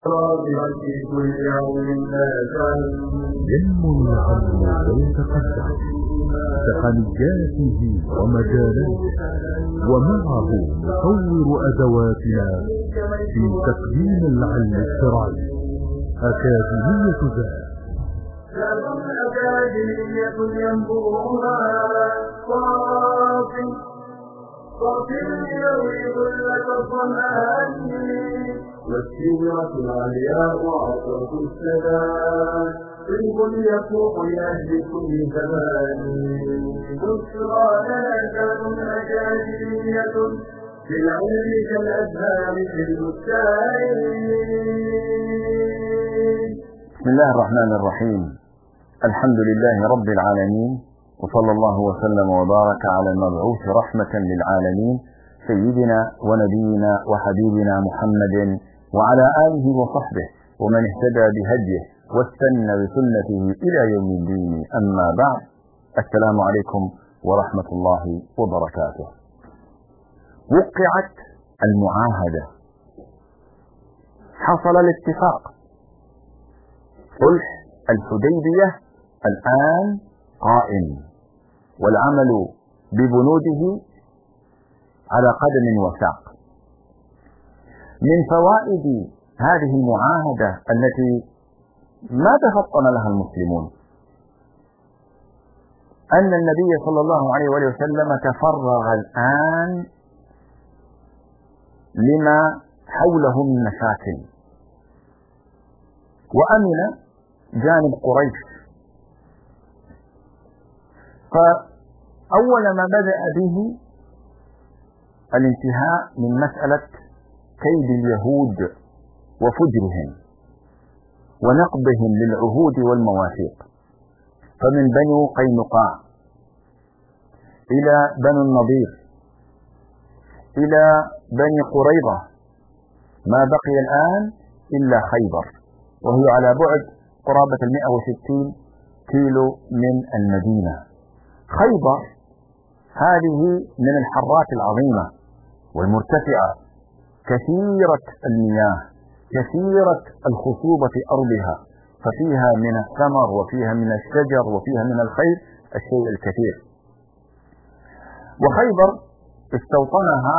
ينمو العلم ويتقدم تقنياته ومجالاته، ومعه نطور أدواتنا في تقديم العلم الشرعي. أكاديمية ذات أكاديمية ينبوها صافي يروي ظلة الظمآن، والسيرة العلياء وعطرة السلام، طيب يفوق لأهل كل زمان. بشرى لنا كان أكاديمية في العلم كالأزهار في البستان. بسم الله الرحمن الرحيم. الحمد لله رب العالمين، وصلى الله وسلم وبارك على المبعوث رحمة للعالمين سيدنا ونبينا وحبيبنا محمد وعلى آله وصحبه ومن اهتدى بهديه واستنى بسنته إلى يوم الدين. أما بعد، السلام عليكم ورحمة الله وبركاته. وقعت المعاهدة، حصل الاتفاق، صلح الحديبية الآن قائم، والعمل ببنوده على قدم وساق. من فوائد هذه المعاهدة التي ما تفطن لها المسلمون أن النبي صلى الله عليه وسلم تفرغ الآن لما حوله من مشاكل، وأمن جانب قريش. فأول ما بدأ به الانتهاء من مسألة كيد اليهود وفجرهم ونقضهم للعهود والمواثيق. فمن بني قينقاع إلى بني النضير إلى بني قريظة ما بقي الآن إلا خيبر، وهي على بعد قرابة 160 كيلو من المدينة. خيبر هذه من الحرات العظيمة والمرتفعة، كثيرة المياه، كثيرة الخصوبة في أرضها، ففيها من الثمر وفيها من الشجر وفيها من الخير الشيء الكثير. وخيبر استوطنها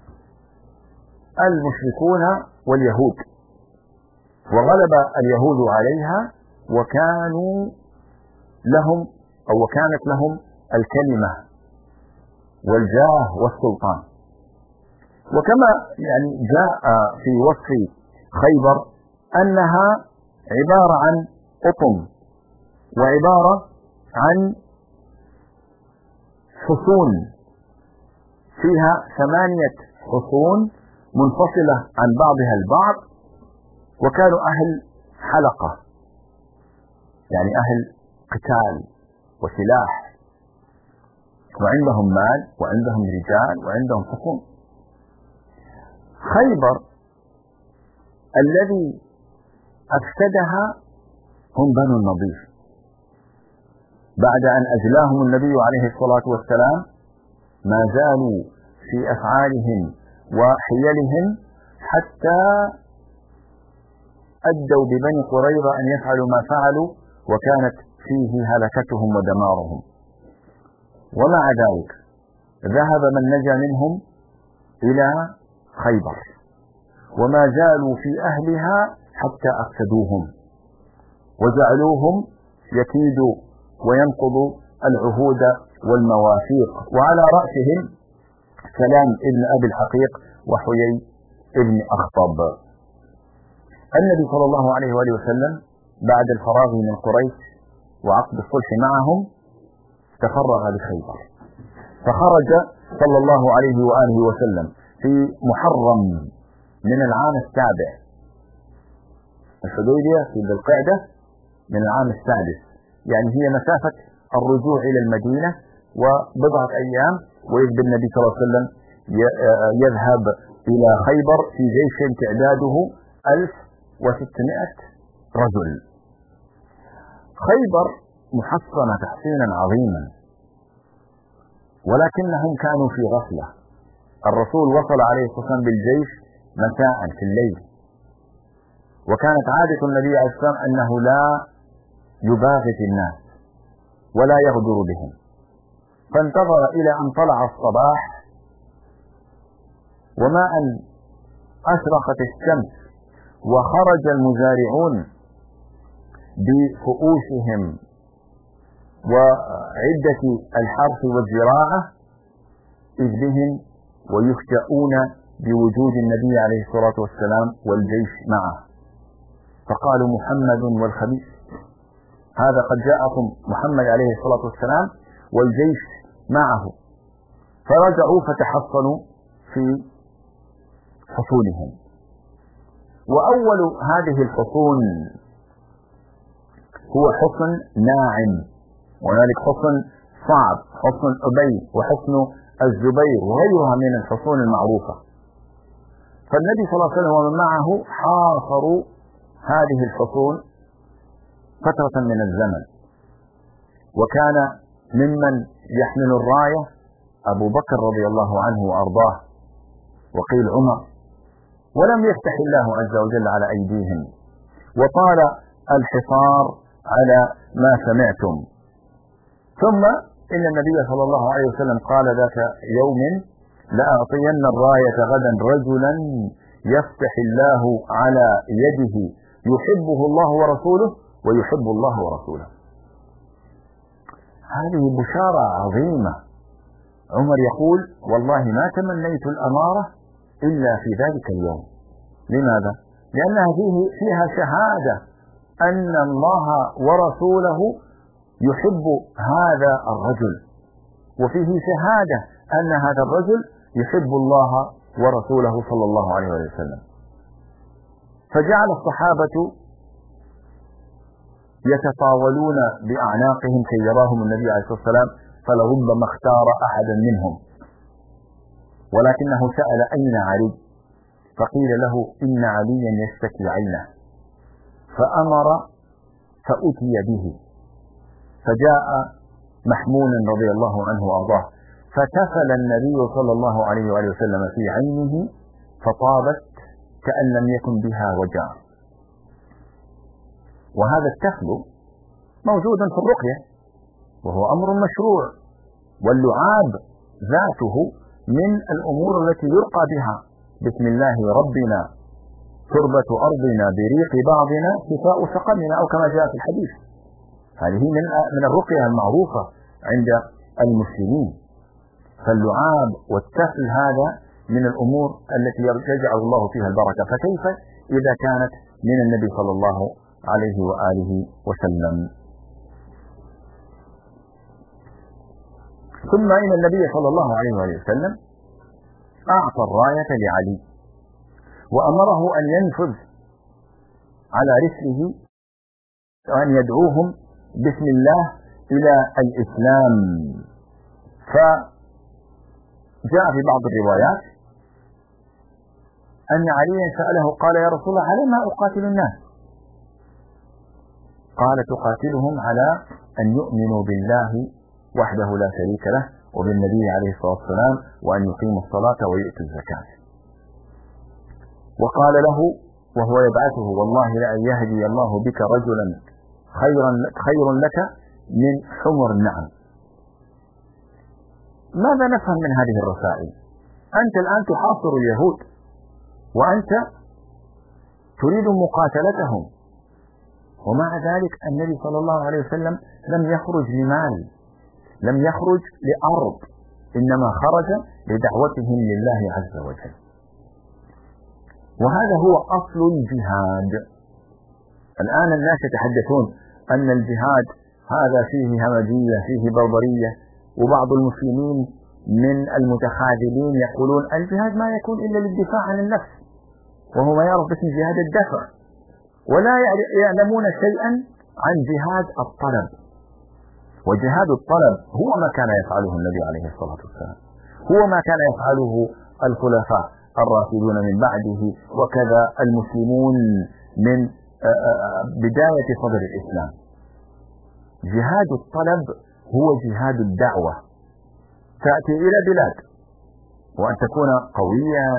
المشركون واليهود، وغلب اليهود عليها، وكانوا لهم أو وكانت لهم الكلمة والجاه والسلطان. وكما جاء في وصف خيبر أنها عبارة عن أطم، وعبارة عن حصون، فيها 8 حصون منفصلة عن بعضها البعض، وكانوا أهل حلقة، يعني أهل قتال وسلاح، وعندهم مال وعندهم رجال وعندهم حصون. خيبر الذي أفسدها هم بنو النضير، بعد أن أجلاهم النبي عليه الصلاة والسلام ما زالوا في أفعالهم وحيلهم حتى أدوا ببني قريظة أن يفعلوا ما فعلوا، وكانت فيه هلكتهم ودمارهم. ومع ذلك ذهب من نجا منهم إلى خيبر، وما زالوا في أهلها حتى أفسدوهم وجعلوهم يكيدوا وينقضوا العهود والمواثيق، وعلى رأسهم سلام ابن أبي الحقيق وحيي ابن أخطب. النبي صلى الله عليه وآله وسلم بعد الفراغ من قريش وعقد الصلح معهم تفرغ لخيبر، فخرج صلى الله عليه وآله وسلم في محرم من العام السابع. الحديبية في ذي القعدة من العام السادس، يعني هي مسافة الرجوع إلى المدينة وبضعة أيام، ويبدأ النبي صلى الله عليه وسلم يذهب إلى خيبر في جيش تعداده 1600 رجل. خيبر محصنة تحصينا عظيما، ولكنهم كانوا في غفلة. الرسول وصل عليه الصلاة والسلام بالجيش مساء في الليل، وكانت عادة النبي عليه الصلاة والسلام أنه لا يباغت الناس ولا يغدر بهم، فانتظر إلى أن طلع الصباح، وما أن أشرقت الشمس وخرج المزارعون بفؤوسهم وعدة الحرث والزراعة إذ بهم ويفجؤون بوجود النبي عليه الصلاة والسلام والجيش معه، فقالوا محمد والخبيث، هذا قد جاءكم محمد عليه الصلاة والسلام والجيش معه. فرجعوا فتحصنوا في حصونهم. وأول هذه الحصون هو حصن ناعم، وهنالك حصن صعب، حصن أبي وحصن الزبير وغيرها من الحصون المعروفة. فالنبي صلى الله عليه وسلم ومن معه حاصروا هذه الحصون فترة من الزمن، وكان ممن يحمل الراية أبو بكر رضي الله عنه وأرضاه، وقيل عمر، ولم يفتح الله عز وجل على أيديهم، وطال الحصار على ما سمعتم. ثم إن النبي صلى الله عليه وسلم قال ذات يوم: لأعطين الراية غدا رجلا يفتح الله على يده يحبه الله ورسوله ويحب الله ورسوله. هذه بشارة عظيمة. عمر يقول: والله ما تمنيت الأمارة إلا في ذلك اليوم. لماذا؟ لأنها فيها شهادة أن الله ورسوله يحب هذا الرجل، وفيه شهادة أن هذا الرجل يحب الله ورسوله صلى الله عليه وسلم. فجعل الصحابة يتطاولون بأعناقهم كي يراهم النبي عليه الصلاة والسلام، فلربما اختار أحدا منهم، ولكنه سأل: أين علي؟ فقيل له: إن عليا يشتكي عينه، فأمر فأتي به، فجاء محمولا رضي الله عنه وأرضاه، فتفل النبي صلى الله عليه وآله وسلم في عينه فطابت كأن لم يكن بها وجع. وهذا التفل موجود في الرقية وهو أمر مشروع، واللعاب ذاته من الأمور التي يرقى بها: بسم الله ربنا تربة أرضنا بريق بعضنا شفاء سقمنا، أو كما جاء في الحديث. هذه من الرقية المعروفة عند المسلمين. فاللعاب والتفل هذا من الأمور التي يجعل الله فيها البركة، فكيف إذا كانت من النبي صلى الله عليه وآله وسلم. ثم إن النبي صلى الله عليه وآله وسلم أعطى الراية لعلي وأمره أن ينفذ على رسله وأن يدعوهم بسم الله إلى الإسلام. فجاء في بعض الروايات أن عليا سأله قال: يا رسول الله، على ما أقاتل الناس؟ قال: تقاتلهم على أن يؤمنوا بالله وحده لا شريك له وبالنبي عليه الصلاة والسلام وأن يقيموا الصلاة ويؤتوا الزكاة. وقال له وهو يبعثه: والله لأن يهدي الله بك رجلا خير لك من حمر النعم. ماذا نفهم من هذه الرسائل؟ أنت الآن تحاصر اليهود وأنت تريد مقاتلتهم، ومع ذلك النبي صلى الله عليه وسلم لم يخرج لمال، لم يخرج لأرض، إنما خرج لدعوتهم لله عز وجل. وهذا هو أصل الجهاد. الآن الناس يتحدثون أن الجهاد هذا فيه همجية، فيه بربرية، وبعض المسلمين من المتخاذلين يقولون الجهاد ما يكون إلا للدفاع عن النفس، وهو ما يعرف باسم جهاد الدفع، ولا يعلمون شيئا عن جهاد الطلب. وجهاد الطلب هو ما كان يفعله النبي عليه الصلاة والسلام، هو ما كان يفعله الخلفاء الراشدون من بعده، وكذا المسلمون من بداية صدر الإسلام. جهاد الطلب هو جهاد الدعوة. تأتي إلى بلاد وأن تكون قويا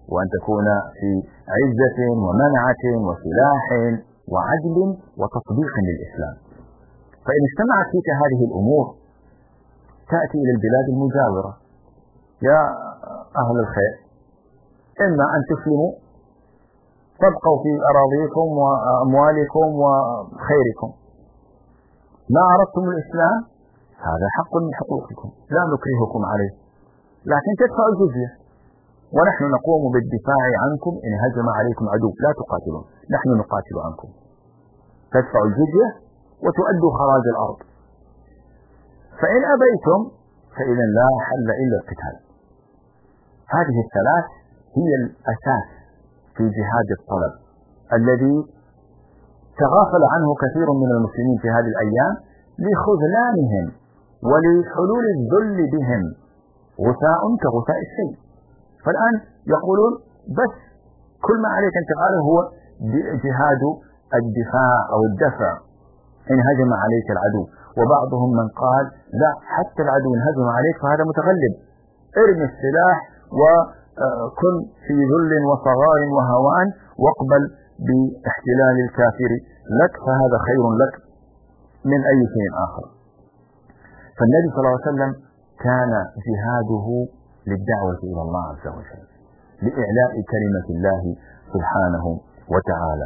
وأن تكون في عزة ومنعة وسلاح وعدل وتطبيق للإسلام. فإن اجتمعت فيك هذه الأمور تأتي إلى البلاد المجاورة: يا أهل الخير، إما أن تسلموا تبقوا في أراضيكم وأموالكم وخيركم، ما أردتم الإسلام هذا حق من حقوقكم لا نكرهكم عليه، لكن تدفعوا الجزية ونحن نقوم بالدفاع عنكم. إن هجم عليكم عدو لا تقاتلون، نحن نقاتل عنكم. تدفعوا الجزية وتؤدوا خراج الأرض. فإن أبيتم فإذا لا حل إلا القتال. هذه الثلاث هي الأساس في جهاد الطلب الذي تغافل عنه كثير من المسلمين في هذه الأيام لخذلانهم ولحلول الذل بهم، غثاء كغثاء السيل. فالآن يقولون بس كل ما عليك أن تفعله هو جهاد الدفاع أو الدفع إن هجم عليك العدو. وبعضهم من قال لا، حتى العدو إن هجم عليك فهذا متغلب، ارمي السلاح وكن في ذل وصغار وهوان واقبل باحتلال الكافر لك، فهذا خير لك من أي شيء آخر. فالنبي صلى الله عليه وسلم كان جهاده للدعوة إلى الله عز وجل، لإعلاء كلمة الله سبحانه وتعالى.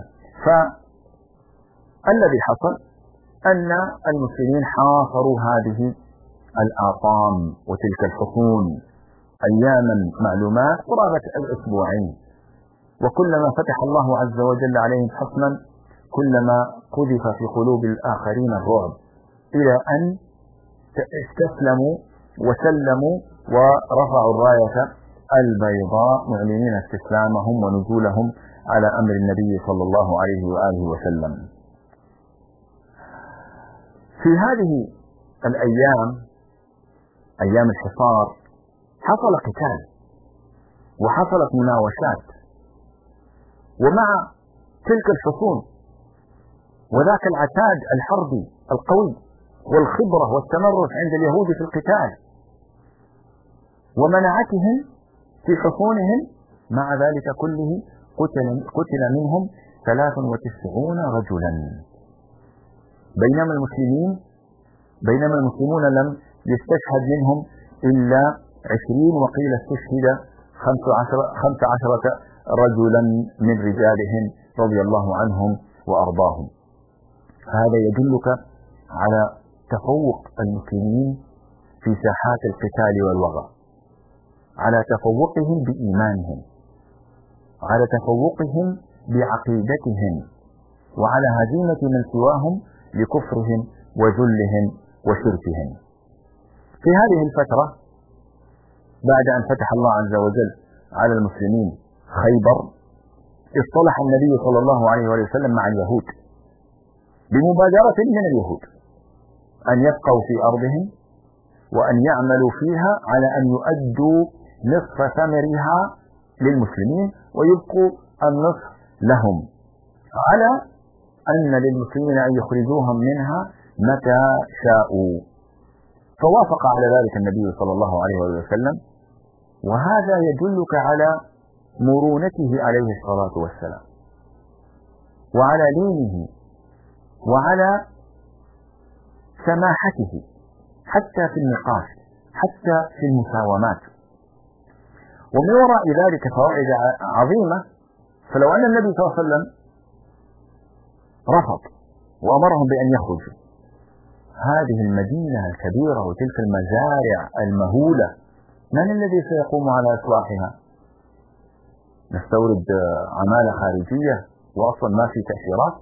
فالذي حصل أن المسلمين حاصروا هذه الآطام وتلك الحصون أياما معلومات قرابة الأسبوعين، وكلما فتح الله عز وجل عليهم حصنا كلما قذف في قلوب الآخرين الرعب، إلى أن استسلموا وسلموا ورفعوا الراية البيضاء معلنين استسلامهم ونزولهم على أمر النبي صلى الله عليه وآله وسلم. في هذه الأيام، أيام الحصار، حصل قتال وحصلت مناوشات، ومع تلك الحصون وذاك العتاد الحربي القوي والخبرة والتمرس عند اليهود في القتال ومنعتهم في حصونهم، مع ذلك كله قتل منهم 93 رجلا، بينما المسلمون لم يستشهد منهم إلا 20، وقيل استشهد 15 رجلا من رجالهم رضي الله عنهم وأرضاهم. هذا يدلك على تفوق المسلمين في ساحات القتال والوغى، على تفوقهم بإيمانهم، على تفوقهم بعقيدتهم، وعلى هزيمة من سواهم لكفرهم وذلهم وشركهم. في هذه الفترة بعد أن فتح الله عز وجل على المسلمين خيبر، اصطلح النبي صلى الله عليه وسلم مع اليهود بمبادرة من اليهود أن يبقوا في أرضهم وأن يعملوا فيها على أن يؤدوا نصف ثمرها للمسلمين ويبقوا النصف لهم، على أن للمسلمين أن يخرجوهم منها متى شاءوا. فوافق على ذلك النبي صلى الله عليه وسلم، وهذا يدلك على مرونته عليه الصلاة والسلام، وعلى لينه، وعلى سماحته حتى في النقاش، حتى في المساومات. ومن وراء ذلك فوائد عظيمة. فلو أن النبي صلى الله عليه وسلم رفض وأمرهم بأن يخرجوا هذه المدينة الكبيرة وتلك المزارع المهولة، من الذي سيقوم على إصلاحها؟ نستورد عمالة خارجية وأصلا ما في تأشيرات.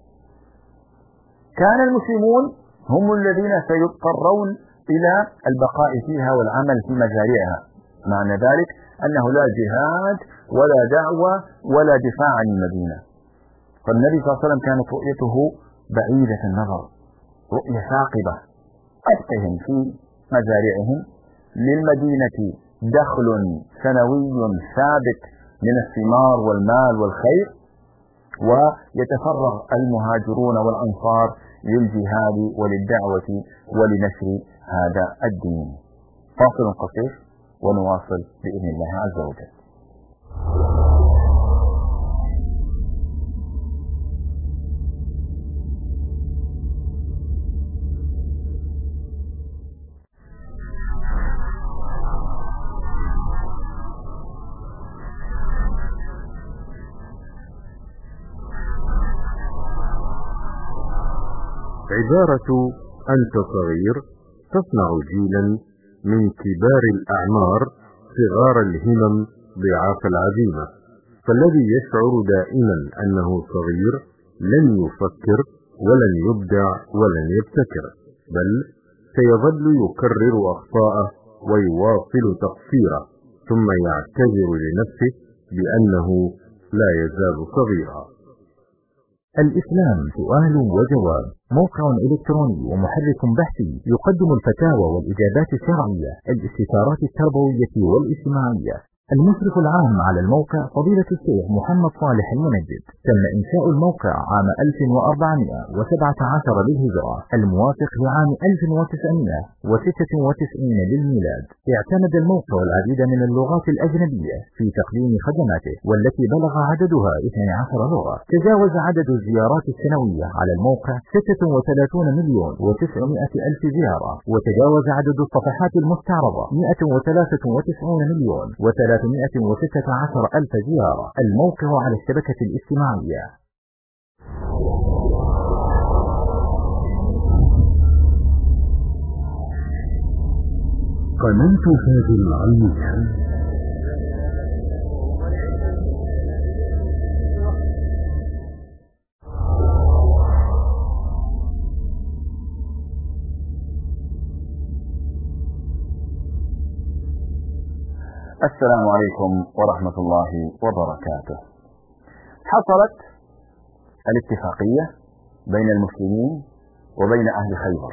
كان المسلمون هم الذين سيضطرون إلى البقاء فيها والعمل في مزارعها، معنى ذلك أنه لا جهاد ولا دعوة ولا دفاع عن المدينة. فالنبي صلى الله عليه وسلم كانت رؤيته بعيدة النظر، رؤية ثاقبة. أبقهم في مزارعهم، للمدينة دخل سنوي ثابت من الثمار والمال والخير، ويتفرغ المهاجرون والأنصار للجهاد وللدعوة ولنشر هذا الدين. فاصل قصير ونواصل بإذن الله عز وجل. عبارة أنت صغير تصنع جيلا من كبار الأعمار صغار الهمم ضعاف العزيمة، فالذي يشعر دائما أنه صغير لن يفكر ولن يبدع ولن يبتكر، بل سيظل يكرر أخطاءه ويواصل تقصيره، ثم يعتذر لنفسه بأنه لا يزال صغيرا. الإسلام سؤال وجواب، موقع إلكتروني ومحرك بحثي يقدم الفتاوى والإجابات الشرعية، الاستشارات التربوية والاجتماعية. المشرف العام على الموقع فضيلة الشيخ محمد صالح المنجد. تم إنشاء الموقع عام 1417 للهجرة، الموافق لعام 1996 للميلاد. اعتمد الموقع العديد من اللغات الأجنبية في تقديم خدماته، والتي بلغ عددها 12 لغة. تجاوز عدد الزيارات السنوية على الموقع 36,900,000 زيارة، وتجاوز عدد الصفحات المستعرضة 193,316,000 زيارة. الموقع على الشبكة الاجتماعية. قناة هذه العلمية. السلام عليكم ورحمة الله وبركاته. حصلت الاتفاقية بين المسلمين وبين أهل خيبر،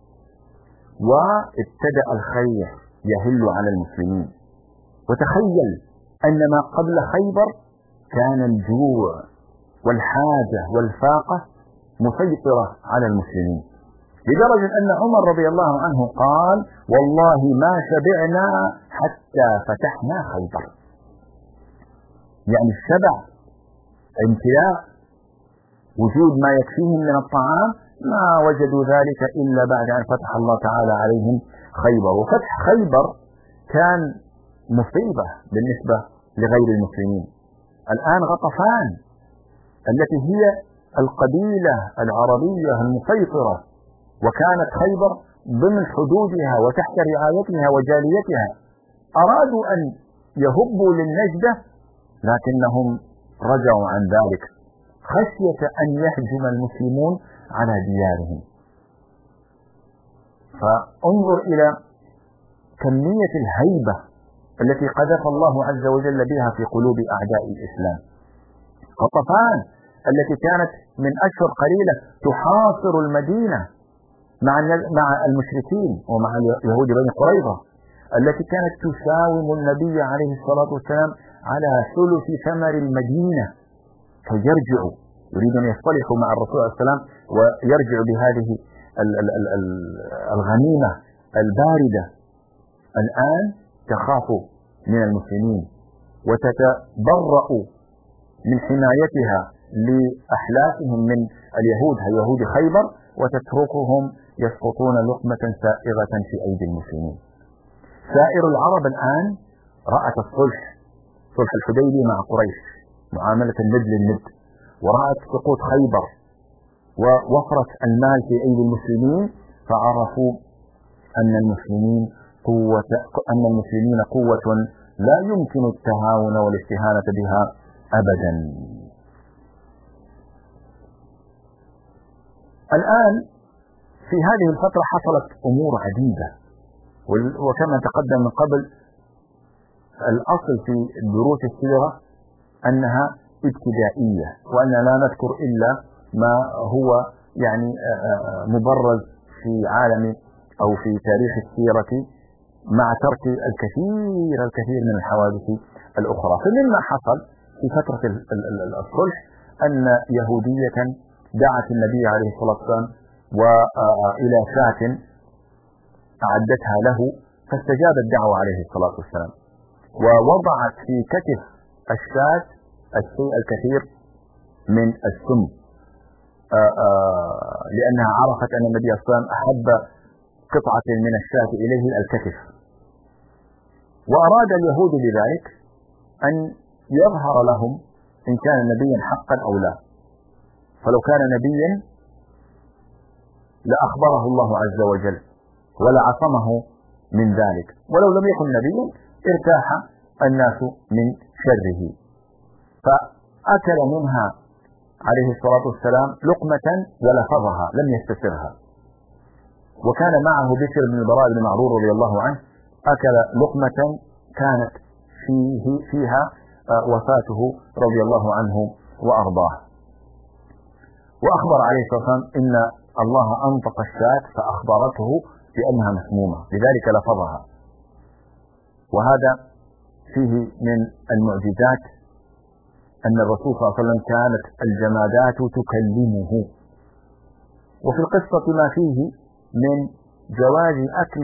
وابتدأ الخير يهل على المسلمين. وتخيل أن ما قبل خيبر كان الجوع والحاجة والفاقة مسيطرة على المسلمين، لدرجة أن عمر رضي الله عنه قال: والله ما شبعنا حتى فتحنا خيبر. يعني الشبع، امتلاء، وجود ما يكفيهم من الطعام، ما وجدوا ذلك إلا بعد أن فتح الله تعالى عليهم خيبر. وفتح خيبر كان مصيبة بالنسبة لغير المسلمين. الآن غطفان التي هي القبيلة العربية المسيطرة، وكانت خيبر ضمن حدودها وتحت رعايتها وجاليتها، أرادوا أن يهبوا للنجدة، لكنهم رجعوا عن ذلك خشية أن يهجم المسلمون على ديارهم. فانظر إلى كمية الهيبة التي قذف الله عز وجل بها في قلوب أعداء الإسلام. غطفان التي كانت من أشهر قليلة تحاصر المدينة مع المشركين ومع يهود بني قريظة، التي كانت تساوم النبي عليه الصلاة والسلام على ثلث ثمر المدينة، فيرجعوا يريد أن يصطلحوا مع الرسول عليه السلام ويرجع بهذه الغنيمة الباردة. الآن تخاف من المسلمين وتتبرأ من حمايتها لأحلافهم من اليهود يهود خيبر، وتتركهم يسقطون لقمة سائغة في أيدي المسلمين. سائر العرب الآن رأت صلح الحديبية مع قريش، معاملة الند للند، ورأت سقوط خيبر ووفرة المال في أيدي المسلمين، فعرفوا أن المسلمين قوة لا يمكن التهاون والاستهانة بها أبدا. الآن في هذه الفترة حصلت أمور عديدة، وكما تقدم من قبل، الأصل في دروس السيرة أنها ابتدائية، وأن لا نذكر إلا ما هو يعني مبرز في عالم أو في تاريخ السيرة، مع ترك الكثير من الحوادث الأخرى. فمما حصل في فترة الصلح أن يهودية دعت النبي عليه الصلاة والسلام وإلى شاة أعدتها له، فاستجاب الدعوة عليه الصلاة والسلام، ووضعت في كتف الشاة الشيء الكثير من السم، لأنها عرفت أن النبي صلى الله عليه وسلم أحب قطعة من الشاة إليه الكتف. وأراد اليهود بذلك أن يظهر لهم إن كان نبيا حقا أو لا. فلو كان نبيا لأخبره الله عز وجل ولعصمه من ذلك، ولو لم يكن نبيا ارتاح الناس من شره. فأكل منها عليه الصلاة والسلام لقمة ولفظها لم يستسرها. وكان معه بشر بن البراء بن معرور رضي الله عنه، أكل لقمة كانت فيها وفاته رضي الله عنه وأرضاه. وأخبر عليه الصلاة والسلام إن الله أنطق الشاة فأخبرته بأنها مسمومة لذلك لفظها. وهذا فيه من المعجزات أن الرسول صلى الله عليه وسلم كانت الجمادات تكلمه. وفي القصة ما فيه من جواز أكل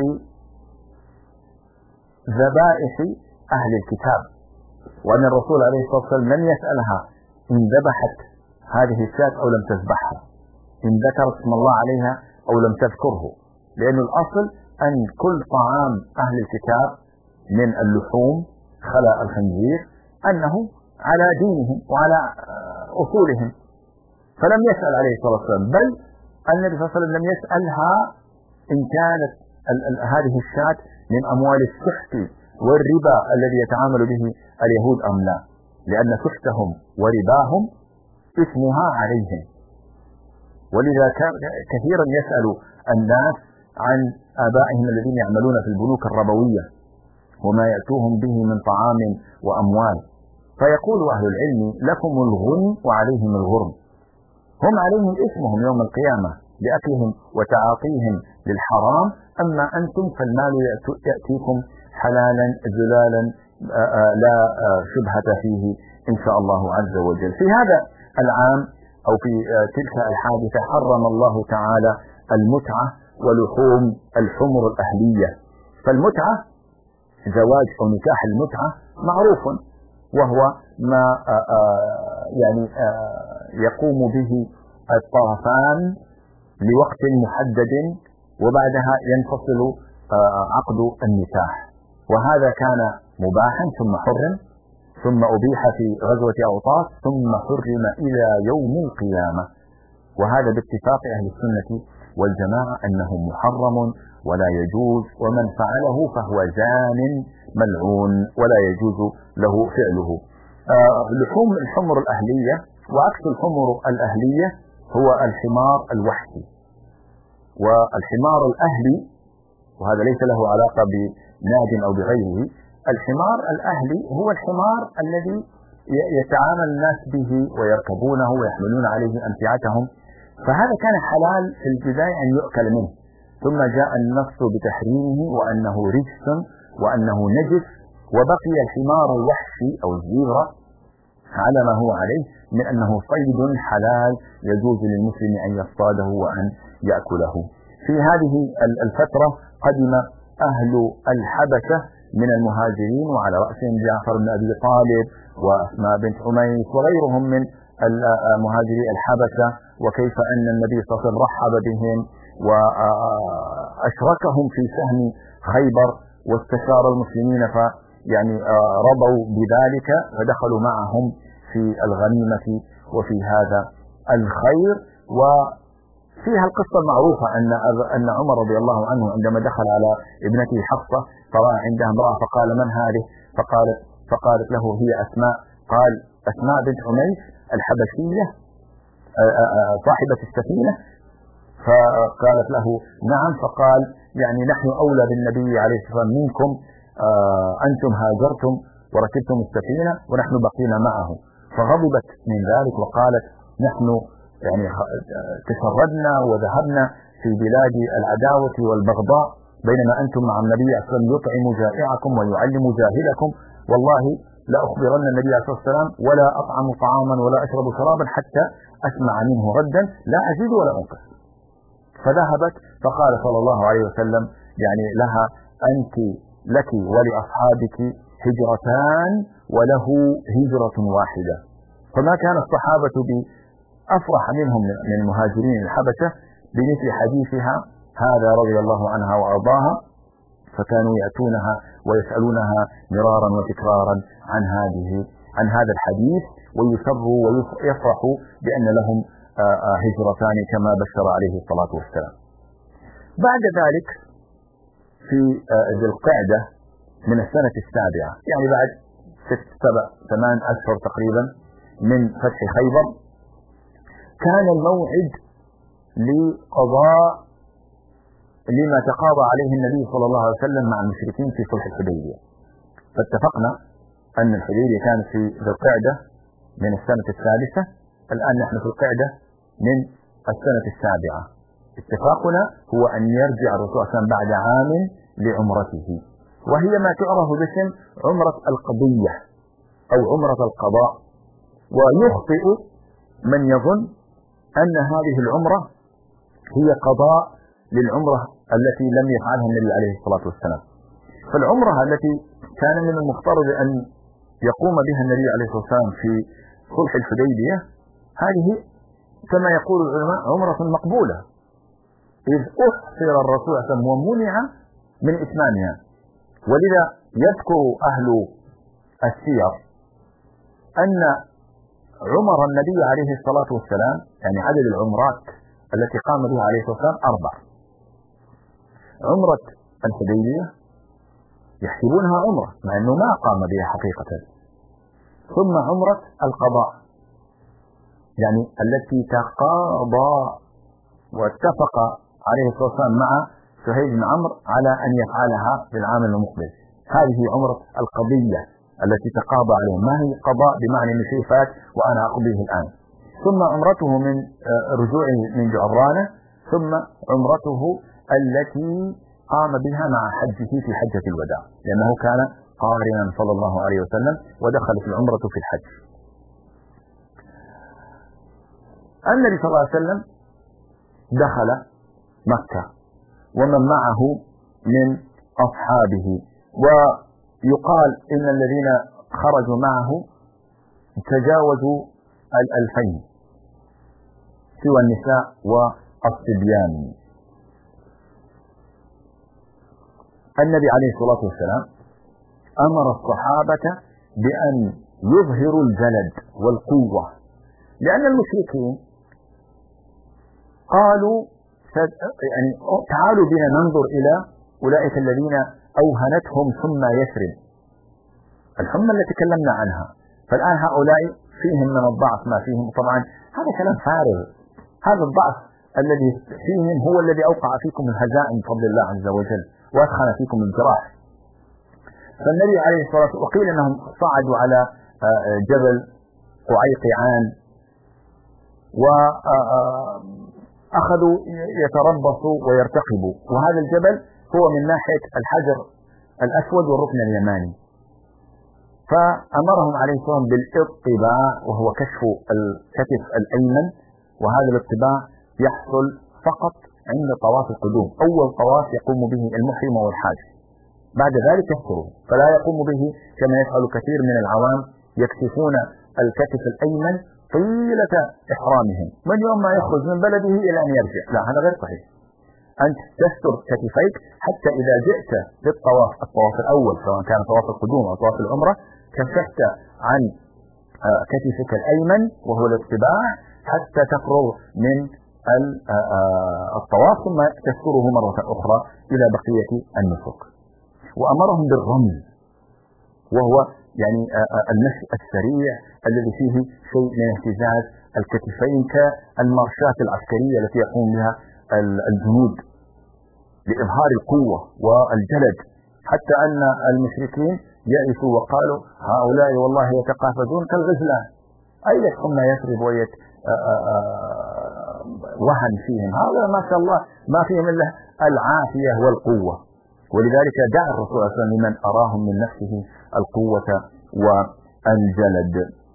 ذبائح أهل الكتاب، وأن الرسول عليه الصلاة والسلام لم يسألها إن ذبحت هذه الشاة أو لم تذبحها، إن ذكرت اسم الله عليها أو لم تذكره، لأن الأصل أن كل طعام أهل الكتاب من اللحوم خلا الخنزير أنه على دينهم وعلى أصولهم، فلم يسأل عليه الصلاة والسلام، بل النبي صلى الله عليه وسلم لم يسألها إن كانت هذه الشاة من أموال السحت والربا الذي يتعامل به اليهود أم لا، لأن سحتهم ورباهم اسمها عليهم. ولذا كثيرا يسأل الناس عن آبائهم الذين يعملون في البنوك الربوية وما يأتوهم به من طعام وأموال، فيقول أهل العلم لكم الغنم وعليهم الغرم، هم عليهم اسمهم يوم القيامة لأكلهم وتعاطيهم للحرام، أما أنتم فالمال يأتيكم حلالا زلالا لا شبهة فيه إن شاء الله عز وجل. في هذا العام أو في تلك الحادثة حرم الله تعالى المتعة ولحوم الحمر الأهلية. فالمتعة زواج أو نكاح المتعة معروف، وهو ما يقوم به الطرفان لوقت محدد وبعدها ينفصل عقد النكاح، وهذا كان مباحا ثم حرم ثم أبيح في غزوة أوطاس ثم حرم إلى يوم القيامة. وهذا باتفاق أهل السنة والجماعة أنه محرم ولا يجوز، ومن فعله فهو زان ملعون ولا يجوز له فعله. لحوم الحمر الأهلية وعكس الحمر الأهلية هو الحمار الوحشي. والحمار الأهلي، وهذا ليس له علاقة بناد أو بغيره، الحمار الأهلي هو الحمار الذي يتعامل الناس به ويركبونه ويحملون عليه أمتعتهم، فهذا كان حلال في البداية أن يؤكل منه، ثم جاء النص بتحريمه وأنه رجس وأنه نجس، وبقي الحمار الوحشي أو الزيبرا على ما هو عليه من أنه صيد حلال يجوز للمسلم أن يصطاده وأن يأكله. في هذه الفترة قدم أهل الحبشة من المهاجرين، وعلى رأسهم جعفر بن أبي طالب وأسماء بنت عميس وغيرهم من المهاجري الحبشة، وكيف أن النبي صلى الله عليه وسلم رحب بهم وأشركهم في سهم خيبر واستشار المسلمين رضوا بذلك ودخلوا معهم في الغنيمة وفي هذا الخير. وفيها القصة المعروفة أن عمر رضي الله عنه عندما دخل على ابنته حفصة فرأى عندها امرأة فقال من هذه؟ فقالت له هي أسماء. قال أسماء بنت عميس الحبشية صاحبة السفينة؟ فقالت له نعم. فقال نحن أولى بالنبي عليه الصلاة والسلام منكم، أنتم هاجرتم وركبتم السفينة ونحن بقينا معه. فغضبت من ذلك وقالت نحن تشردنا وذهبنا في بلاد العداوة والبغضاء بينما أنتم مع النبي صلى الله عليه وسلم يطعم جائعكم ويعلم جاهلكم، والله لا أخبرن النبي عليه الصلاة والسلام ولا أطعم طعاما ولا أشرب شرابا حتى أسمع منه ردا لا أزيد ولا أنقص. فذهبت فقال صلى الله عليه وسلم لها أنت لك ولأصحابك هجرتان وله هجرة واحدة. فما كان الصحابة بأفرح منهم من المهاجرين الحبشة بمثل حديثها هذا رضي الله عنها وأرضاها، فكانوا يأتونها ويسألونها مرارا وتكرارا عن هذا الحديث، ويسروا ويفرحوا بأن لهم هجرتان كما بشر عليه الصلاة والسلام. بعد ذلك في ذي القعدة من السنة السابعة، يعني بعد 6-7-8 أشهر تقريبا من فتح خيبر، كان الموعد لقضاء لما تقاضى عليه النبي صلى الله عليه وسلم مع المشركين في صلح الحديبية. فاتفقنا أن الحديبية كانت في ذي القعدة من السنة السادسة، الآن نحن في القعدة من السنة السابعة. اتفاقنا هو أن يرجع الرسول صلى الله عليه وسلم بعد عام لعمرته، وهي ما تعرف باسم عمرة القضية أو عمرة القضاء. ويخطئ من يظن أن هذه العمرة هي قضاء للعمرة التي لم يفعلها النبي عليه الصلاة والسلام. فالعمرة التي كان من المفترض أن يقوم بها النبي عليه الصلاة والسلام في صلح الحديبية، هذه كما يقول العلماء عمرة مقبولة، إذ أحصر الرسول صلى الله عليه وسلم ومنع من إتمامها. ولذا يذكر أهل السير أن عمر النبي عليه الصلاة والسلام، يعني عدد العمرات التي قام بها عليه الصلاة والسلام 4: عمرة الحديبية يحسبونها عمرة مع أنه ما قام بها حقيقة، ثم عمرة القضاء يعني التي تقاضى واتفق عليه الصلاة والسلام مع سهيل بن عمرو على أن يفعلها في العام المقبل. هذه عمرة القضية التي تقاضى عليه، ما هي قضاء بمعنى أن شيء فات وأنا أقضيه الآن. ثم عمرته من رجوعه من جعرانة، ثم عمرته التي قام بها مع حجه في حجة الوداع، لأنه كان قارنا صلى الله عليه وسلم ودخلت العمرة في الحج. النبي صلى الله عليه وسلم دخل مكة ومن معه من أصحابه، ويقال إن الذين خرجوا معه تجاوزوا 2000 سوى النساء والصبيان. النبي عليه الصلاة والسلام أمر الصحابة بأن يظهروا الجلد والقوة، لأن المشركين قالوا يعني تعالوا بنا ننظر إلى أولئك الذين أوهنتهم حمى يثرب، الحمى التي تكلمنا عنها. فالآن هؤلاء فيهم من الضعف ما فيهم، طبعا هذا كلام فارغ. هذا الضعف الذي فيهم هو الذي أوقع فيكم الهزائم بفضل الله عز وجل وأدخل فيكم الجراح. فالنبي عليه الصلاة والسلام وقيل أنهم صعدوا على جبل قعيقعان وأخذوا يتربصوا ويرتقبوا، وهذا الجبل هو من ناحية الحجر الأسود والركن اليماني. فأمرهم عليه الصلاة والسلام بالاطباع، وهو كشف الكتف الأيمن، وهذا الاطباع يحصل فقط عند طواف القدوم. أول طواف يقوم به المحرم والحاج، بعد ذلك يكثره، فلا يقوم به كما يفعل كثير من العوام يكشفون الكتف الأيمن طيلة إحرامهم من يوم ما يخرج من بلده إلى أن يرجع. لا، هذا غير صحيح. أنت تستر كتفيك حتى إذا جئت للطواف، الطواف الأول سواء كان طواف القدوم أو طواف العمرة، كشفت عن كتفك الأيمن وهو الاطباع حتى تفرغ من الطواف، ثم تستره مرة أخرى إلى بقية النسك. وأمرهم بالرمل، وهو يعني المشي السريع الذي فيه شيء من اهتزاز الكتفين كالمارشات العسكرية التي يقوم بها الجنود لإظهار القوة والجلد، حتى أن المشركين يأسوا وقالوا هؤلاء والله يتقافزون كالغزلان، أي ثم يثرب وهن فيهم، هذا ما شاء الله ما فيهم إلا العافية والقوة. ولذلك دعا الرسول صلى الله عليه وسلم لمن أراهم من نفسه القوة والجلد.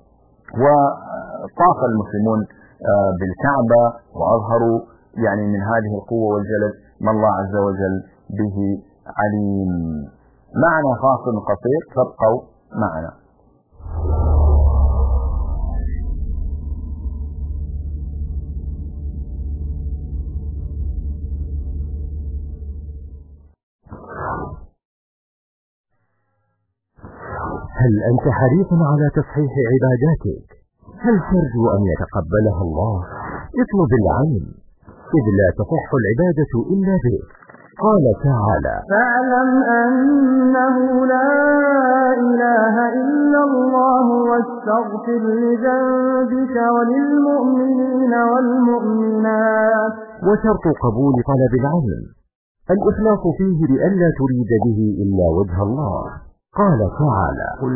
وطاف المسلمون بالكعبة وأظهروا يعني من هذه القوة والجلد ما الله عز وجل به عليم. معنا فاصل قصير، فابقوا معنا. هل أنت حريص على تصحيح عباداتك؟ هل ترجو أن يتقبلها الله؟ اطلب العلم، إذ لا تصح العبادة إلا به. قال تعالى: فاعلم أنه لا إله إلا الله واستغفر لذنبك وللمؤمنين والمؤمنات. وشرط قبول طلب العلم الإخلاص فيه بألا تريد به إلا وجه الله. قال تعالى: قل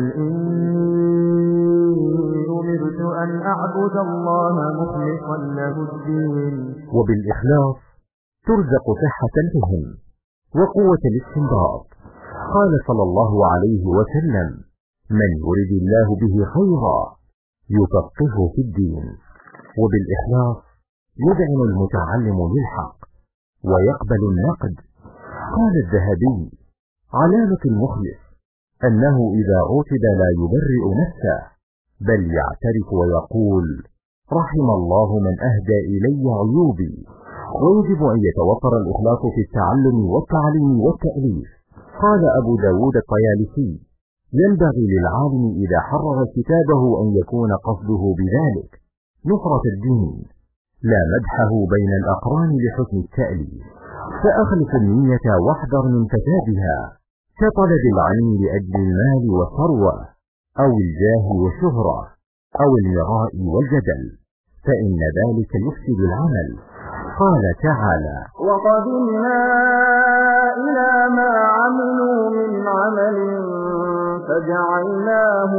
إني أمرت أن أعبد الله مخلصا له الدين. وبالإخلاص ترزق صحة الفهم وقوة الاستنباط. قال صلى الله عليه وسلم: من يرد الله به خيرا يفقهه في الدين. وبالإخلاص يذعن المتعلم للحق ويقبل النقد. قال الذهبي: علامة المخلص أنه إذا عوتب لا يبرئ نفسه بل يعترف ويقول: رحم الله من أهدى إلي عيوبي. ويجب أن يتوفر الإخلاص في التعلم والتعليم والتأليف. قال أبو داود الطيالسي: ينبغي للعالم إذا حرر كتابه أن يكون قصده بذلك نصرة الدين لا مدحه بين الأقران لحسن التأليف. فأخلص النية واحذر من فسادها كطلب العلم لأجل المال والثروة أو الجاه والشهرة أو المراء والجدل، فإن ذلك يفسد العمل. قال تعالى: وقدمنا إلى ما عملوا من عمل فجعلناه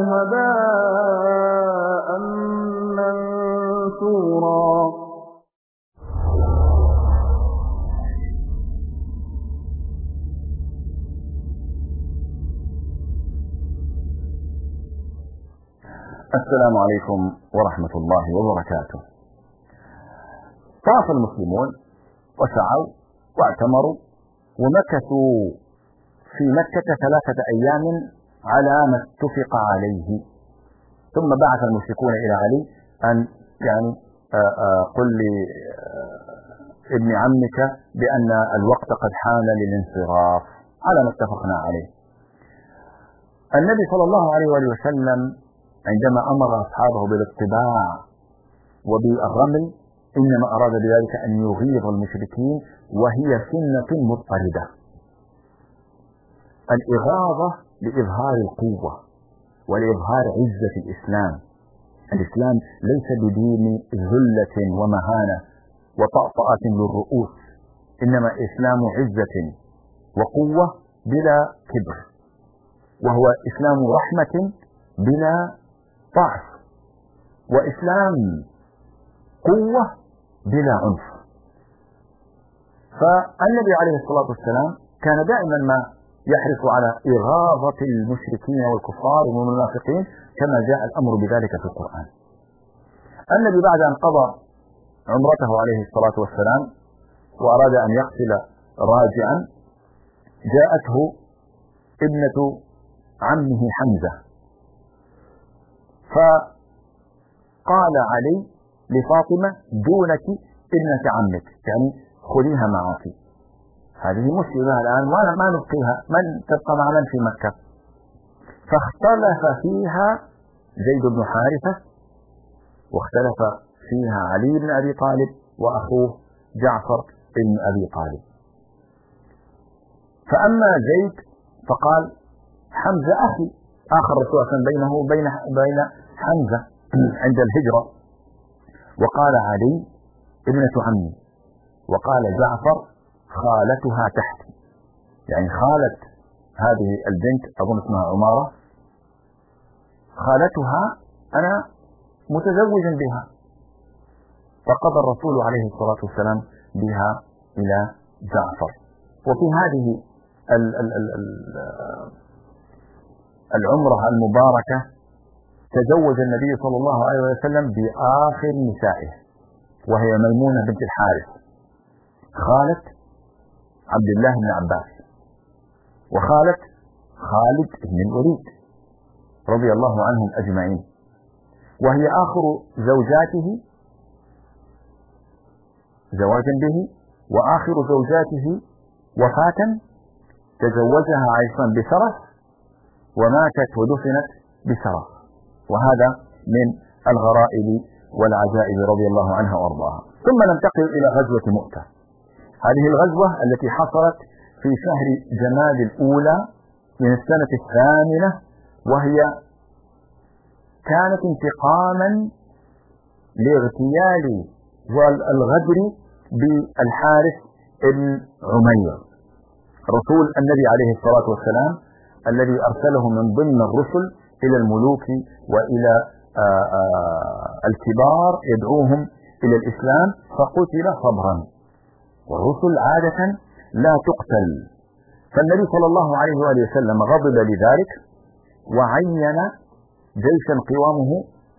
هباء منثورا. السلام عليكم ورحمة الله وبركاته. طاف المسلمون وسعوا واعتمروا ومكثوا في مكة 3 أيام على ما اتفق عليه، ثم بعث المشركون إلى علي أن قل لابن عمك بأن الوقت قد حان للانصراف على ما اتفقنا عليه. النبي صلى الله عليه وآله وسلم عندما أمر أصحابه بالاطباع وبالرمل إنما أراد بذلك أن يغيظ المشركين، وهي سنة مضطردة. الإغاظة لإظهار القوة ولإظهار عزة الإسلام. الإسلام ليس بدين ذلة ومهانة وطأطأة للرؤوس، إنما إسلام عزة وقوة بلا كبر، وهو إسلام رحمة بلا ضعف، وإسلام قوة بلا عنف. فالنبي عليه الصلاة والسلام كان دائما ما يحرص على إغاظة المشركين والكفار والمنافقين كما جاء الأمر بذلك في القرآن. النبي بعد أن قضى عمرته عليه الصلاة والسلام وأراد أن يغسل راجعا، جاءته ابنة عمه حمزة، فقال علي لفاطمة: دونك ابنة عمك، يعني خذيها معك، هذه مشكلة الآن ما نبقيها، من تبقى معنا في مكة. فاختلف فيها زيد بن حارثة، واختلف فيها علي بن أبي طالب وأخوه جعفر بن أبي طالب. فأما زيد فقال: حمزة أخي، آخر رسول بينه وبين حمزة عند الهجرة. وقال علي: ابنة عمي. وقال جعفر: خالتها تحتي، يعني خالة هذه البنت أظن اسمها عمارة، خالتها أنا متزوج بها. فقضى الرسول عليه الصلاة والسلام بها إلى جعفر. وفي هذه العمرة المباركة تزوج النبي صلى الله عليه وسلم بآخر نسائه، وهي ميمونة بنت الحارث خالة عبد الله بن عباس وخالة خالد بن الوليد رضي الله عنهم أجمعين، وهي آخر زوجاته زواجا به وآخر زوجاته وفاة. تزوجها عيسى بسرف وماتت ودفنت بسرف، وهذا من الغرائب والعجائب رضي الله عنها وارضاها. ثم ننتقل الى غزوة مؤتة. هذه الغزوة التي حصلت في شهر جماد الاولى من السنة 8، وهي كانت انتقاما لاغتيال والغدر بالحارث بن عمير رسول النبي عليه الصلاة والسلام، الذي أرسله من ضمن الرسل إلى الملوك وإلى الكبار يدعوهم إلى الإسلام، فقتل صبرا. والرسل عادة لا تقتل، فالنبي صلى الله عليه وآله وسلم غضب لذلك وعين جيشا قوامه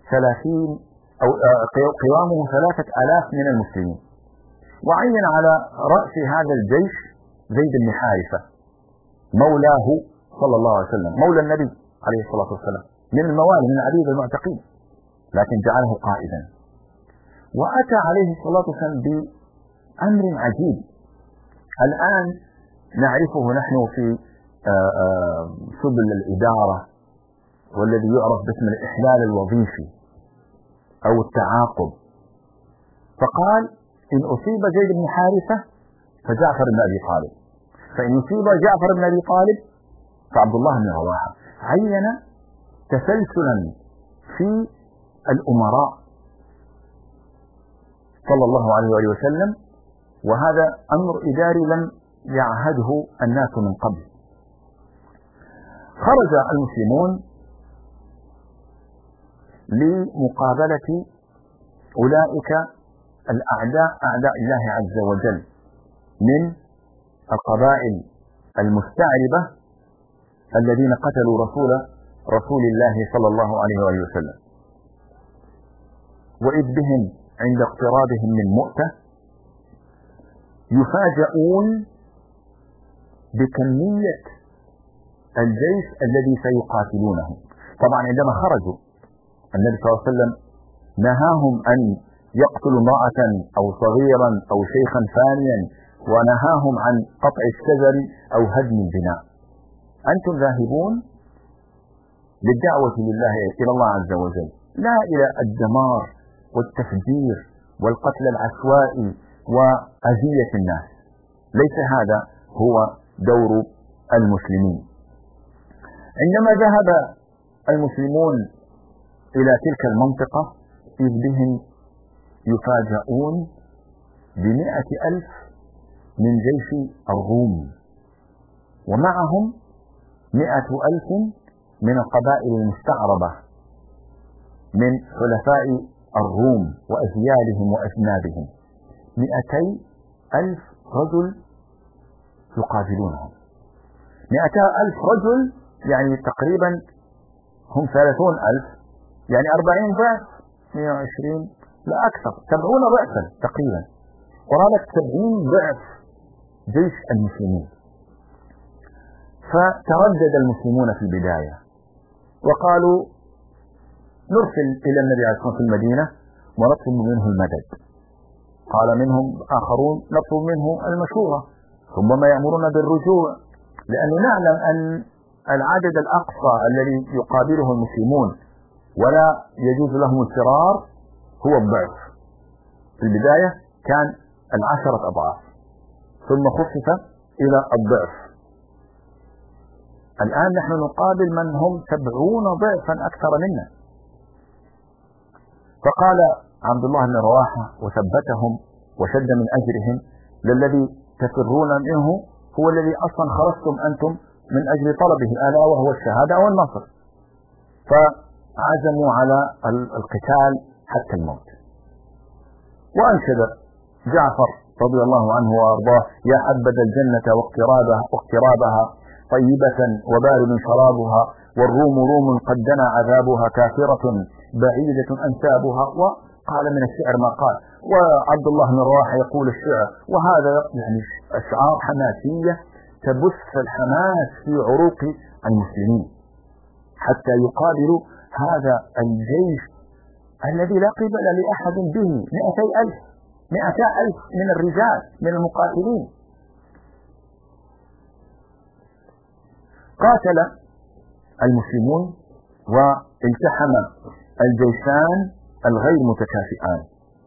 3000 من المسلمين، وعين على رأس هذا الجيش زيد بن حارثة مولاه صلى الله عليه وسلم، مولى النبي عليه الصلاة والسلام، من الموالي من العبيد المعتقين، لكن جعله قائدا. وأتى عليه الصلاة والسلام بأمر عجيب الآن نعرفه نحن في سبل الإدارة، والذي يعرف باسم الإحلال الوظيفي أو التعاقب. فقال: إن أصيب زيد بن حارثة فجعفر بن أبي طالب، فإن أصيب جعفر بن أبي طالب فعبد الله بن رواحة. عين تسلسلا في الأمراء صلى الله عليه وآله وسلم، وهذا أمر إداري لم يعهده الناس من قبل. خرج المسلمون لمقابلة أولئك الأعداء، أعداء الله عز وجل من القبائل المستعربة الذين قتلوا رسول الله صلى الله عليه وآله وسلم. وإذ بهم عند اقترابهم من مؤتة يفاجؤون بكمية الجيش الذي سيقاتلونه. طبعا عندما خرجوا النبي صلى الله عليه وسلم نهاهم أن يقتلوا امرأة أو صغيرا أو شيخا فانيا، ونهاهم عن قطع الشجر أو هدم البناء. أنتم ذاهبون للدعوة لله إلى الله عز وجل، لا إلى الدمار والتفجير والقتل العشوائي وأذية الناس. ليس هذا هو دور المسلمين. عندما ذهب المسلمون إلى تلك المنطقة إذ بهم يفاجؤون ب100,000 من جيش الروم، ومعهم 100,000 من القبائل المستعربة من حلفاء الروم وأجيالهم وأجنابهم. 200,000 رجل يقاتلونهم. 200,000 رجل يعني تقريبا هم 30,000، يعني 40 ضعف، 120 لا أكثر، 70 ضعفا تقريبا، قرابة 70 ضعف جيش المسلمين. فتردد المسلمون في البداية وقالوا: نرسل إلى النبي عليه الصلاة والسلام في المدينة ونطلب منه المدد. قال منهم آخرون: نطلب منه المشورة، ثم يأمرون بالرجوع، لأنه نعلم أن العدد الأقصى الذي يقابله المسلمون ولا يجوز لهم الفرار هو الضعف. في البداية كان 10 أضعاف، ثم خفف إلى الضعف. الآن نحن نقابل من هم 70 ضعفا أكثر منا. فقال عبد الله بن رواحة وثبتهم وشد من أجرهم: للذي تفرون منه هو الذي أصلا خرجتم أنتم من أجل طلبه، ألا وهو الشهادة والنصر. فعزموا على القتال حتى الموت. وأنشد جعفر رضي الله عنه وأرضاه: يا حبذا الجنة واقترابها طيبة وبارد شرابها، والروم روم قد دنا عذابها، كافرة بعيدة أنسابها. وقال من الشعر ما قال. وعبد الله بن رواحة يقول الشعر، وهذا يعني أشعار حماسية تبث الحماس في عروق المسلمين حتى يقابلوا هذا الجيش الذي لا قبل لأحد به. 200,000 من الرجال من المقاتلين. قاتل المسلمون والتحم الجيشان الغير متكافئان.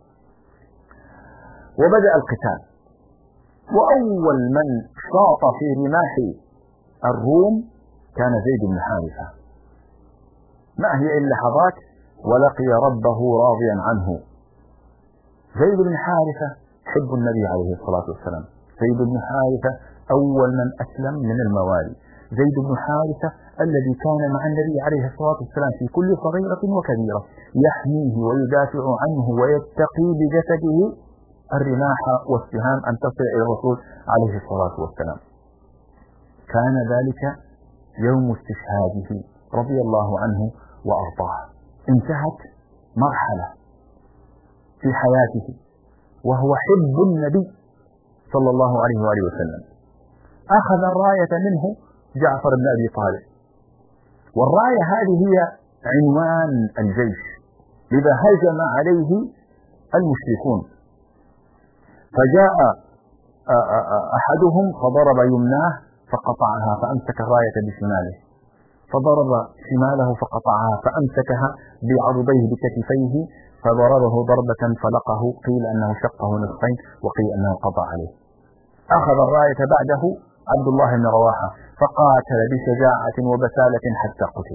وبدأ القتال، وأول من شاط في رماح الروم كان زيد بن حارثة. ما هي إلا لحظات ولقي ربه راضيا عنه. زيد بن حارثة حب النبي عليه الصلاة والسلام. زيد بن حارثة أول من أسلم من الموالي. زيد بن حارثة الذي كان مع النبي عليه الصلاة والسلام في كل صغيرة وكبيرة، يحميه ويدافع عنه ويتقي بجسده الرماح والسهام أن تصل إلى الرسول عليه الصلاة والسلام. كان ذلك يوم استشهاده رضي الله عنه وأرضاه. انتهت مرحلة في حياته وهو حب النبي صلى الله عليه وآله وسلم. أخذ الراية منه جعفر بن أبي طالب، والراية هذه هي عنوان الجيش، لذا هجم عليه المشركون، فجاء أحدهم فضرب يمناه فقطعها فأمسك الراية بشماله، فضرب شماله فقطعها فأمسكها بعضديه بكتفيه فضربه ضربة فلقه، قيل أنه شقه نصفين وقيل أنه قطع عليه. أخذ الراية بعده عبد الله بن رواحة فقاتل بشجاعة وبسالة حتى قتل.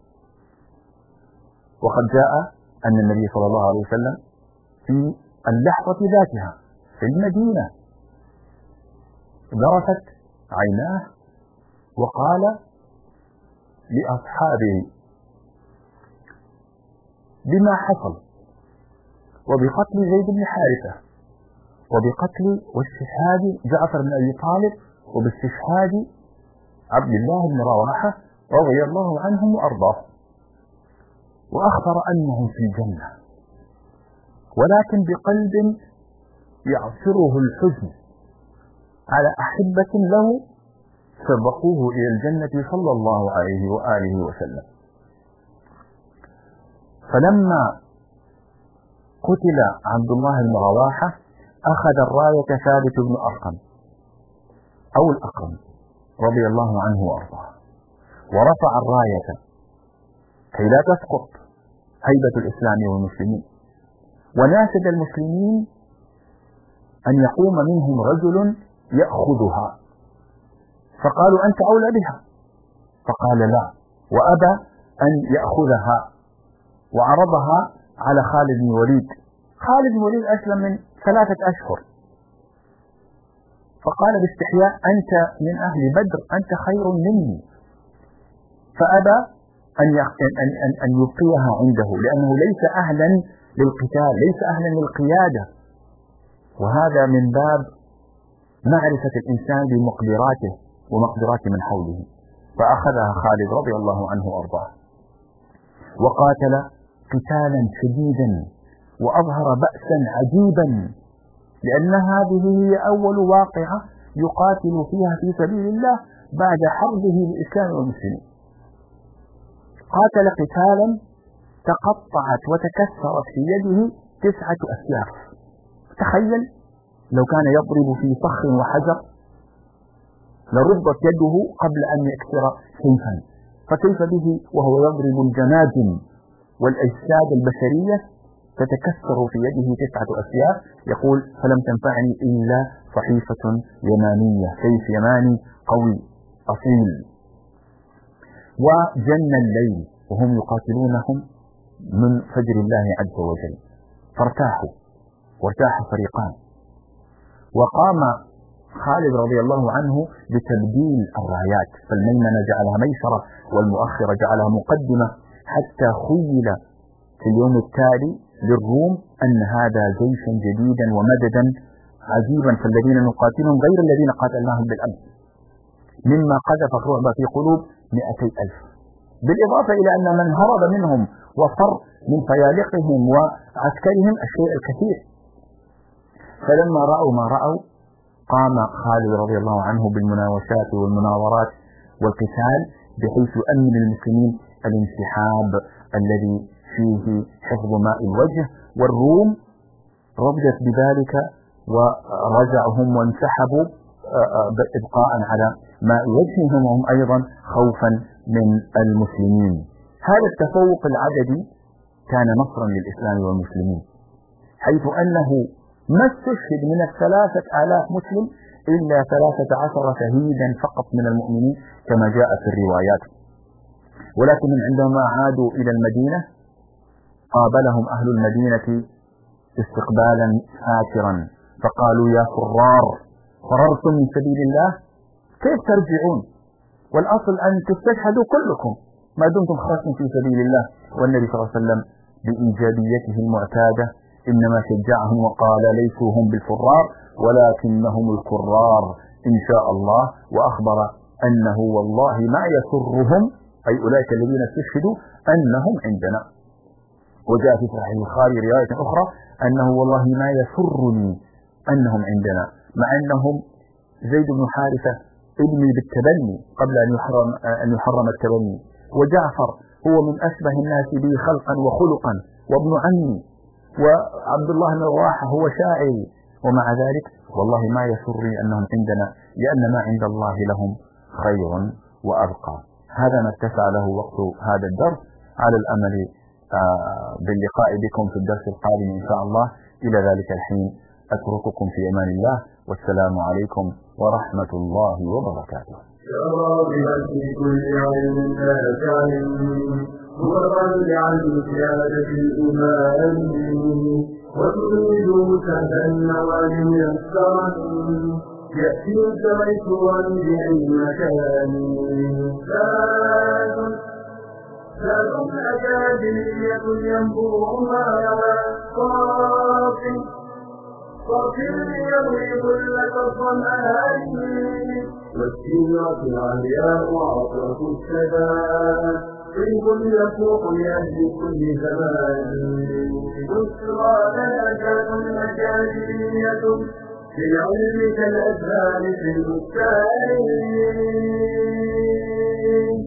وقد جاء أن النبي صلى الله عليه وسلم في اللحظة ذاتها في المدينة ذرفت عيناه وقال لأصحابه بما حصل وبقتل زيد بن حارثة وبقتل واستشهاد جعفر بن أبي طالب وباستشهاد عبد الله بن رواحة رضي الله عنهم وأرضاه، وأخبر أنهم في الجنة، ولكن بقلب يعصره الحزن على أحبة له سبقوه إلى الجنة صلى الله عليه وآله وسلم. فلما قتل عبد الله بن رواحة أخذ الراية ثابت بن أرقم أو الأقرم رضي الله عنه وأرضاه، ورفع الراية كي لا تسقط هيبة الإسلام والمسلمين، وناشد المسلمين أن يقوم منهم رجل يأخذها، فقالوا أنت أولى بها، فقال لا، وأبى أن يأخذها وعرضها على خالد بن الوليد. خالد بن الوليد أسلم من 3 أشهر، فقال باستحياء أنت من أهل بدر، أنت خير مني، فأبى أن يبقيها عنده لأنه ليس أهلا للقتال، ليس أهلا للقيادة، وهذا من باب معرفة الإنسان بمقدراته ومقدرات من حوله. فأخذها خالد رضي الله عنه وأرضاه، وقاتل قتالا شديدا وأظهر بأسا عجيبا، لأن هذه هي أول واقعة يقاتل فيها في سبيل الله بعد حربه للإسلام والمسلمين. قاتل قتالا تقطعت وتكسرت في يده 9 أسياف. تخيل لو كان يضرب في صخر وحجر لربت يده قبل أن يكسر سيفا، فكيف به وهو يضرب الجماجم والأجساد البشرية تتكسر في يده 9 أسياف. يقول فلم تنفعني إلا صحيفة يمانية، سيف يماني قوي أصيل. وجن الليل وهم يقاتلونهم من فجر الله عز وجل، فارتاحوا وارتاح فريقان. وقام خالد رضي الله عنه بتبديل الرايات، فالميمنة جعلها ميسرة والمؤخرة جعلها مقدمة، حتى خيل في اليوم التالي للروم أن هذا جيشا جديدا ومددا عجيبا، فالذين نقاتلهم غير الذين قاتلناهم بالأمس، مما قذف الرعب في قلوب 200,000، بالإضافة إلى أن من هرب منهم وفر من فيالقهم وعسكرهم الشيء الكثير. فلما رأوا ما رأوا قام خالد رضي الله عنه بالمناوشات والمناورات والقتال، بحيث يؤمن المسلمين الانسحاب الذي فيه حفظ ماء الوجه، والروم رضيت بذلك ورجعهم وانسحبوا إبقاء على ماء وجههم وهم أيضا خوفا من المسلمين. هذا التفوق العددي كان نصرا للإسلام والمسلمين، حيث أنه ما استشهد من 3000 مسلم إلا 13 شهيدا فقط من المؤمنين كما جاء في الروايات. ولكن عندما عادوا إلى المدينة قابلهم أهل المدينة استقبالا ساكرا، فقالوا: يا فرار، فررتم من سبيل الله؟ كيف ترجعون؟ والأصل أن تستشهدوا كلكم ما دمتم خرجتم في سبيل الله. والنبي صلى الله عليه وسلم بإيجابيته المعتادة إنما شجعهم وقال: ليسوا هم بالفرار ولكنهم الكرار إن شاء الله، وأخبر أنه والله ما يسرهم، أي أولئك الذين استشهدوا، أنهم عندنا. وجاء في صحيح البخاري رواية أخرى أنه والله ما يسرني أنهم عندنا، مع أنهم زيد بن حارثة ابني بالتبني قبل أن يحرم التبني، وجعفر هو من أشبه الناس بي خلقا وخلقا وابن عمي، وعبد الله بن رواحة هو شاعري، ومع ذلك والله ما يسرني أنهم عندنا، لأن ما عند الله لهم خير وأبقى. هذا ما اتسع له وقت هذا الدرس، على الأمل باللقاء بكم في الدرس القادم إن شاء الله. إلى ذلك الحين أترككم في أمان الله، والسلام عليكم ورحمة الله وبركاته. في كل علم نافع متطلعا لزيادة الإيمان، وتريد سهلا النوال ميسرا يأتيك ميسورا بأي مكان. ذات أكاديمية ينبوعها صافي يروي كل الظمآن، والسيرة العلياء عطرة السماء طيب يفوق لأهل كل زمان. بشرى لنا ذات أكاديمية للعلم كالأزهار في البستان.